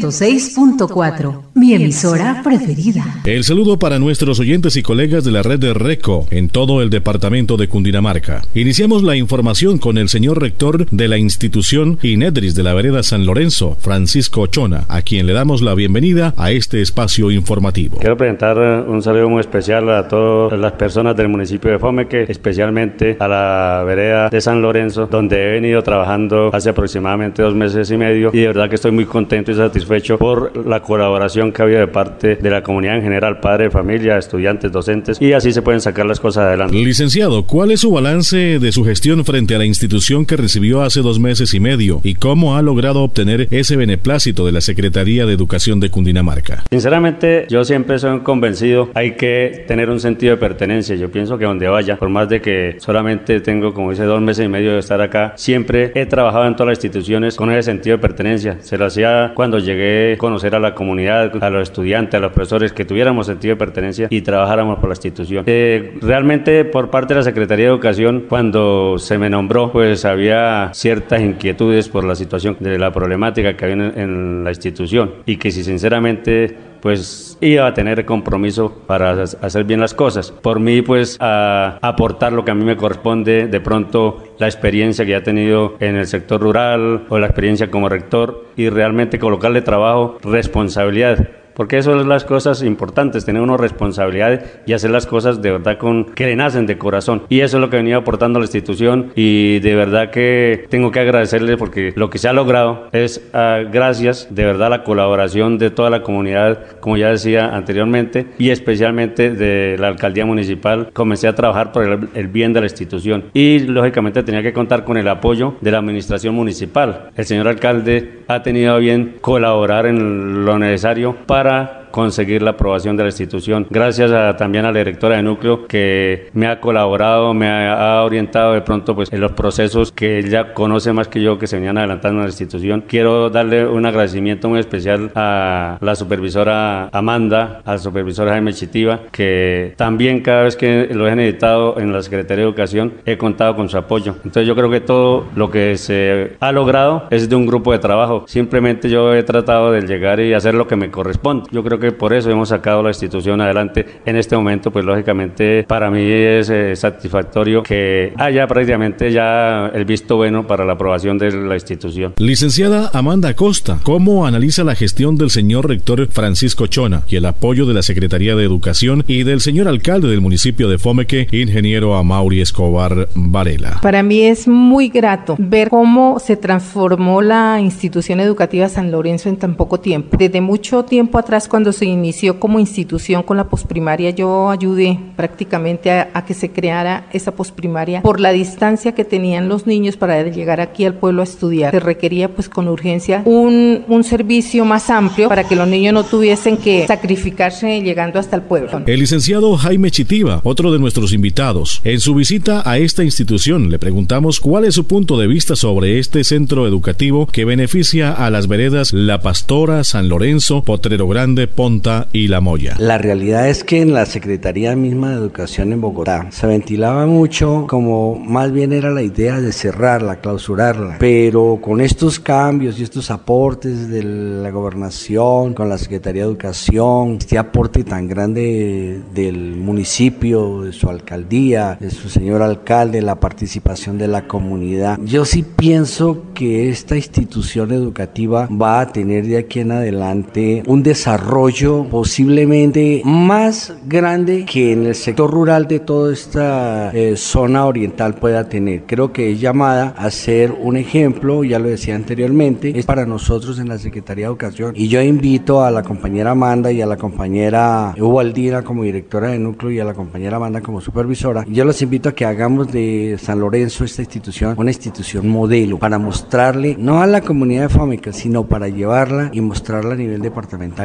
106.4, mi emisora preferida. El saludo para nuestros oyentes y colegas de la red de RECO en todo el departamento de Cundinamarca. Iniciamos la información con el señor rector de la institución INEDRIS de la vereda San Lorenzo, Francisco Ochona, a quien le damos la bienvenida a este espacio informativo. Quiero presentar un saludo muy especial a todas las personas del municipio de Fomeque, especialmente a la vereda de San Lorenzo, donde he venido trabajando hace aproximadamente 2 meses y medio, y de verdad que estoy muy contento y satisfecho por la colaboración que ha habido de parte de la comunidad en general, padres, familia, estudiantes, docentes, y así se pueden sacar las cosas adelante. Licenciado, ¿cuál es su balance de su gestión frente a la institución que recibió hace 2 meses y medio y cómo ha logrado obtener ese beneplácito de la Secretaría de Educación de Cundinamarca? Sinceramente, yo siempre soy un convencido, hay que tener un sentido de pertenencia. Yo pienso que donde vaya, por más de que solamente tengo, como dice, 2 meses y medio de estar acá, siempre he trabajado en todas las instituciones con ese sentido de pertenencia. Se lo hacía cuando llegué a conocer a la comunidad, a los estudiantes, a los profesores, que tuviéramos sentido de pertenencia y trabajáramos por la institución. Realmente por parte de la Secretaría de Educación, cuando se me nombró, pues había ciertas inquietudes por la situación de la problemática que había en la institución, y que si sinceramente pues iba a tener compromiso para hacer bien las cosas. Por mí, pues, a aportar lo que a mí me corresponde, de pronto la experiencia que ya he tenido en el sector rural o la experiencia como rector, y realmente colocarle trabajo, responsabilidad. Porque eso es las cosas importantes, tener una responsabilidad y hacer las cosas de verdad que le nacen de corazón. Y eso es lo que he venido aportando a la institución, y de verdad que tengo que agradecerle, porque lo que se ha logrado es gracias de verdad a la colaboración de toda la comunidad, como ya decía anteriormente, y especialmente de la alcaldía municipal. Comencé a trabajar por el bien de la institución, y lógicamente tenía que contar con el apoyo de la administración municipal. El señor alcalde ha tenido a bien colaborar en lo necesario para conseguir la aprobación de la institución. Gracias también a la directora de núcleo, que me ha colaborado, me ha orientado de pronto pues en los procesos que ella conoce más que yo, que se venían adelantando en la institución. Quiero darle un agradecimiento muy especial a la supervisora Amanda, al supervisor Jaime Chitiva, que también cada vez que lo he necesitado en la Secretaría de Educación he contado con su apoyo. Entonces yo creo que todo lo que se ha logrado es de un grupo de trabajo. Simplemente yo he tratado de llegar y hacer lo que me corresponde. Yo creo que por eso hemos sacado la institución adelante. En este momento, pues lógicamente para mí es satisfactorio que haya prácticamente ya el visto bueno para la aprobación de la institución. Licenciada Amanda Costa, ¿cómo analiza la gestión del señor rector Francisco Ochona y el apoyo de la Secretaría de Educación y del señor alcalde del municipio de Fomeque, ingeniero Amaury Escobar Varela? Para mí es muy grato ver cómo se transformó la institución educativa San Lorenzo en tan poco tiempo. Desde mucho tiempo atrás, cuando se inició como institución con la posprimaria, yo ayudé prácticamente a que se creara esa posprimaria por la distancia que tenían los niños para llegar aquí al pueblo a estudiar. Se requería pues con urgencia un servicio más amplio para que los niños no tuviesen que sacrificarse llegando hasta el pueblo. El licenciado Jaime Chitiva, otro de nuestros invitados, en su visita a esta institución le preguntamos cuál es su punto de vista sobre este centro educativo que beneficia a las veredas La Pastora, San Lorenzo, Potrero Grande, Ponta y La Moya. La realidad es que en la Secretaría misma de Educación en Bogotá se ventilaba mucho como más bien era la idea de cerrarla, clausurarla, pero con estos cambios y estos aportes de la gobernación, con la Secretaría de Educación, este aporte tan grande del municipio, de su alcaldía, de su señor alcalde, la participación de la comunidad, yo sí pienso que esta institución educativa va a tener de aquí en adelante un desarrollo posiblemente más grande que en el sector rural de toda esta zona oriental pueda tener. Creo que es llamada a ser un ejemplo, ya lo decía anteriormente, es para nosotros en la Secretaría de Educación, y yo invito a la compañera Amanda y a la compañera Ubaldina como directora de núcleo y a la compañera Amanda como supervisora, yo los invito a que hagamos de San Lorenzo esta institución una institución modelo para mostrarle no a la comunidad de Fomeque, sino para llevarla y mostrarla a nivel departamental y a nivel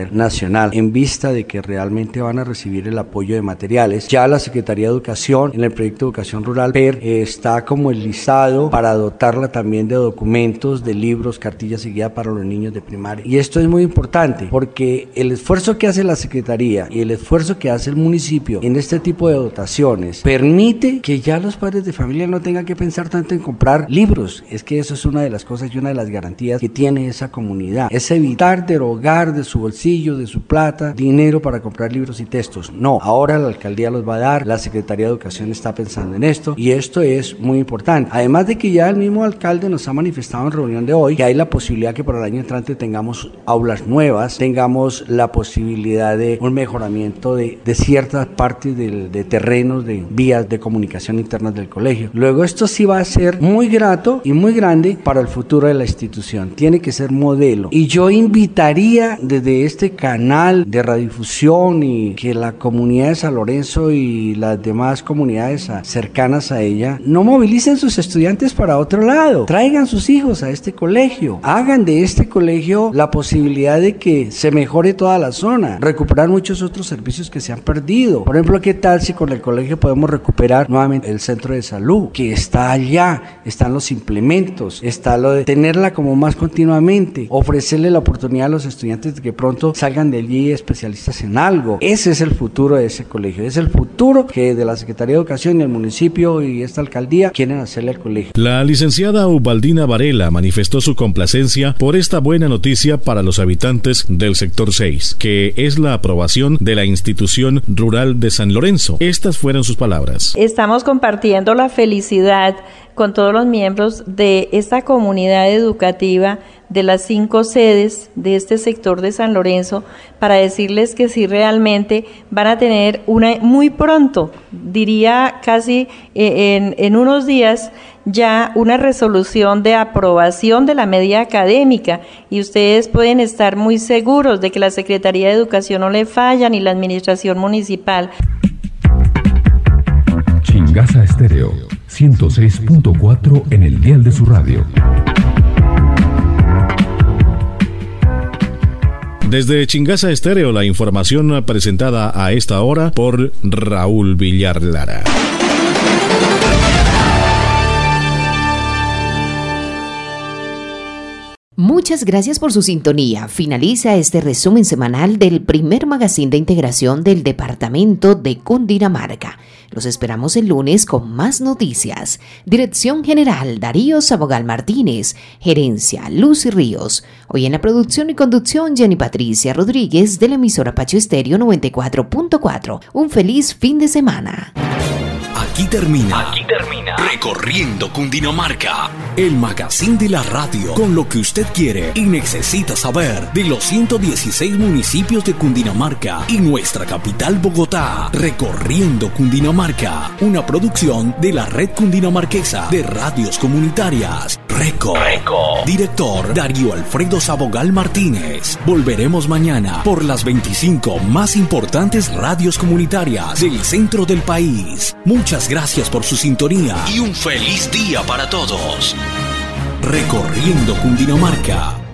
nivel nacional, en vista de que realmente van a recibir el apoyo de materiales. Ya la Secretaría de Educación, en el proyecto de Educación Rural PER, está como el listado para dotarla también de documentos, de libros, cartillas y guía para los niños de primaria. Y esto es muy importante porque el esfuerzo que hace la Secretaría y el esfuerzo que hace el municipio en este tipo de dotaciones permite que ya los padres de familia no tengan que pensar tanto en comprar libros. Es que eso es una de las cosas y una de las garantías que tiene esa comunidad. Es evitar derogar de su bolsillo, de su plata, dinero para comprar libros y textos. No, ahora la alcaldía los va a dar, la Secretaría de Educación está pensando en esto y esto es muy importante. Además de que ya el mismo alcalde nos ha manifestado en reunión de hoy que hay la posibilidad que para el año entrante tengamos aulas nuevas, tengamos la posibilidad de un mejoramiento de ciertas partes de terrenos, de vías de comunicación internas del colegio. Luego esto sí va a ser muy grato y muy grande para el futuro de la institución. Tiene que ser modelo. Y yo invitaría desde este canal de radiodifusión y que la comunidad de San Lorenzo y las demás comunidades cercanas a ella no movilicen sus estudiantes para otro lado. Traigan sus hijos a este colegio. Hagan de este colegio la posibilidad de que se mejore toda la zona. Recuperar muchos otros servicios que se han perdido. Por ejemplo, ¿qué tal si con el colegio podemos recuperar nuevamente el centro de salud que está allá? Están los implementos, está lo de tenerla como más continuamente, ofrecerle la oportunidad a los estudiantes de que pronto salgan de allí especialistas en algo. Ese es el futuro de ese colegio, es el futuro que de la Secretaría de Educación y el municipio y esta alcaldía quieren hacerle al colegio. La licenciada Ubaldina Varela manifestó su complacencia por esta buena noticia para los habitantes del sector 6, que es la aprobación de la institución rural de San Lorenzo. Estas fueron sus palabras. Estamos compartiendo la felicidad con todos los miembros de esta comunidad educativa de las 5 sedes de este sector de San Lorenzo para decirles que sí realmente van a tener muy pronto, diría casi en unos días, ya una resolución de aprobación de la media académica y ustedes pueden estar muy seguros de que la Secretaría de Educación no le falla ni la administración municipal. Chingaza Estéreo 106.4 en el dial de su radio. Desde Chingaza Estéreo, la información presentada a esta hora por Raúl Villar Lara. Muchas gracias por su sintonía. Finaliza este resumen semanal del primer magazine de integración del departamento de Cundinamarca. Los esperamos el lunes con más noticias. Dirección General Darío Sabogal Martínez. Gerencia Lucy Ríos. Hoy en la producción y conducción Jenny Patricia Rodríguez de la emisora Pacho Estéreo 94.4. Un feliz fin de semana. Aquí termina Recorriendo Cundinamarca, el magazine de la radio con lo que usted quiere y necesita saber de los 116 municipios de Cundinamarca y nuestra capital Bogotá. Recorriendo Cundinamarca, una producción de la Red Cundinamarquesa de Radios Comunitarias. Reco. Director Darío Alfredo Sabogal Martínez. Volveremos mañana por las 25 más importantes radios comunitarias del centro del país. Muchas gracias por su sintonía y un feliz día para todos. Recorriendo Cundinamarca.